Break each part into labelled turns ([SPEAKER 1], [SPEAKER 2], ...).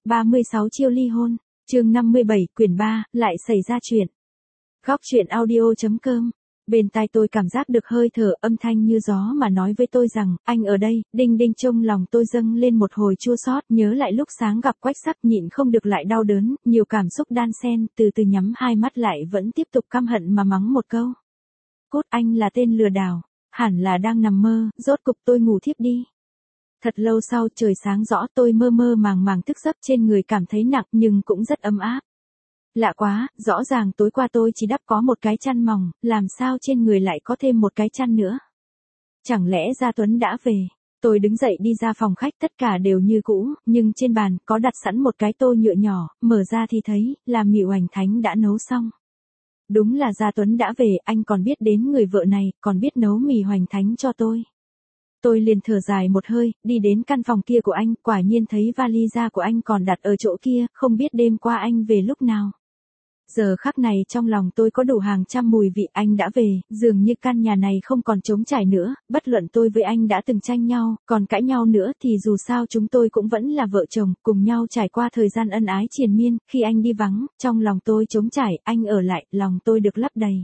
[SPEAKER 1] 36 chiêu ly hôn, chương 57, quyển 3, lại xảy ra chuyện. Góc truyện audio.com. Bên tai tôi cảm giác được hơi thở âm thanh như gió mà nói với tôi rằng, anh ở đây. Đinh đinh, trong lòng tôi dâng lên một hồi chua xót, nhớ lại lúc sáng gặp Quách Sắc, nhịn không được lại đau đớn, nhiều cảm xúc đan xen, từ từ nhắm hai mắt lại vẫn tiếp tục căm hận mà mắng một câu. Cút, anh là tên lừa đảo, hẳn là đang nằm mơ. Rốt cục tôi ngủ thiếp đi. Thật lâu sau trời sáng rõ, tôi mơ mơ màng màng thức giấc, trên người cảm thấy nặng nhưng cũng rất ấm áp. Lạ quá, rõ ràng tối qua tôi chỉ đắp có một cái chăn mỏng, làm sao trên người lại có thêm một cái chăn nữa? Chẳng lẽ Gia Tuấn đã về? Tôi đứng dậy đi ra phòng khách, tất cả đều như cũ, nhưng trên bàn có đặt sẵn một cái tô nhựa nhỏ, mở ra thì thấy là mì hoành thánh đã nấu xong. Đúng là Gia Tuấn đã về, anh còn biết đến người vợ này, còn biết nấu mì hoành thánh cho tôi. Tôi liền thở dài một hơi, đi đến căn phòng kia của anh, quả nhiên thấy vali da của anh còn đặt ở chỗ kia, không biết đêm qua anh về lúc nào. Giờ khắc này trong lòng tôi có đủ hàng trăm mùi vị. Anh đã về, dường như căn nhà này không còn trống trải nữa, bất luận tôi với anh đã từng tranh nhau, còn cãi nhau nữa thì dù sao chúng tôi cũng vẫn là vợ chồng, cùng nhau trải qua thời gian ân ái triền miên. Khi anh đi vắng, trong lòng tôi trống trải, anh ở lại, lòng tôi được lấp đầy.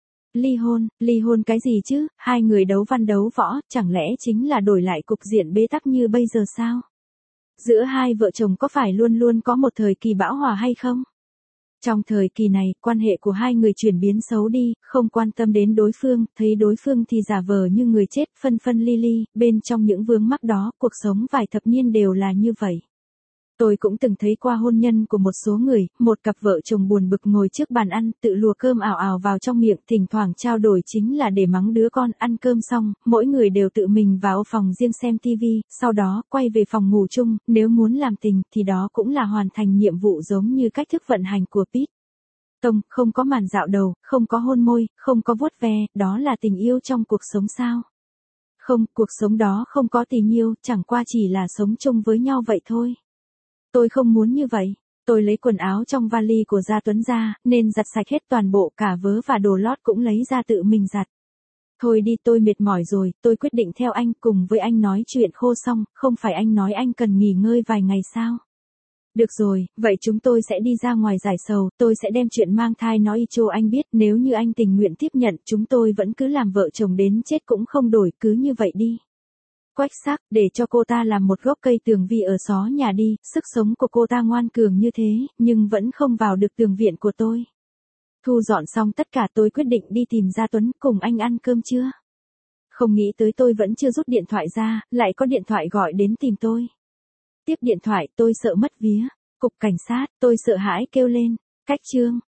[SPEAKER 1] Ly hôn cái gì chứ, hai người đấu văn đấu võ, chẳng lẽ chính là đổi lại cục diện bế tắc như bây giờ sao? Giữa hai vợ chồng có phải luôn luôn có một thời kỳ bão hòa hay không? Trong thời kỳ này, quan hệ của hai người chuyển biến xấu đi, không quan tâm đến đối phương, thấy đối phương thì giả vờ như người chết, phân phân ly ly, bên trong những vướng mắc đó, cuộc sống vài thập niên đều là như vậy. Tôi cũng từng thấy qua hôn nhân của một số người, một cặp vợ chồng buồn bực ngồi trước bàn ăn, tự lùa cơm ào ào vào trong miệng, thỉnh thoảng trao đổi chính là để mắng đứa con. Ăn cơm xong, mỗi người đều tự mình vào phòng riêng xem tivi, sau đó quay về phòng ngủ chung. Nếu muốn làm tình thì đó cũng là hoàn thành nhiệm vụ, giống như cách thức vận hành của Pit Tông, không có màn dạo đầu, không có hôn môi, không có vuốt ve, đó là tình yêu trong cuộc sống sao? Không, cuộc sống đó không có tình yêu, chẳng qua chỉ là sống chung với nhau vậy thôi. Tôi không muốn như vậy. Tôi lấy quần áo trong vali của Gia Tuấn ra, nên giặt sạch hết toàn bộ, cả vớ và đồ lót cũng lấy ra tự mình giặt. Thôi đi, tôi mệt mỏi rồi, tôi quyết định theo anh, cùng với anh nói chuyện khô xong, không phải anh nói anh cần nghỉ ngơi vài ngày sao? Được rồi, vậy chúng tôi sẽ đi ra ngoài giải sầu, tôi sẽ đem chuyện mang thai nói cho anh biết, nếu như anh tình nguyện tiếp nhận, chúng tôi vẫn cứ làm vợ chồng đến chết cũng không đổi, cứ như vậy đi. Quách Sắc, để cho cô ta làm một gốc cây tường vi ở xó nhà đi, sức sống của cô ta ngoan cường như thế, nhưng vẫn không vào được tường viện của tôi. Thu dọn xong tất cả, tôi quyết định đi tìm Gia Tuấn, cùng anh ăn cơm trưa. Không nghĩ tới tôi vẫn chưa rút điện thoại ra, lại có điện thoại gọi đến tìm tôi. Tiếp điện thoại, tôi sợ mất vía. Cục cảnh sát, tôi sợ hãi kêu lên. Cách chương.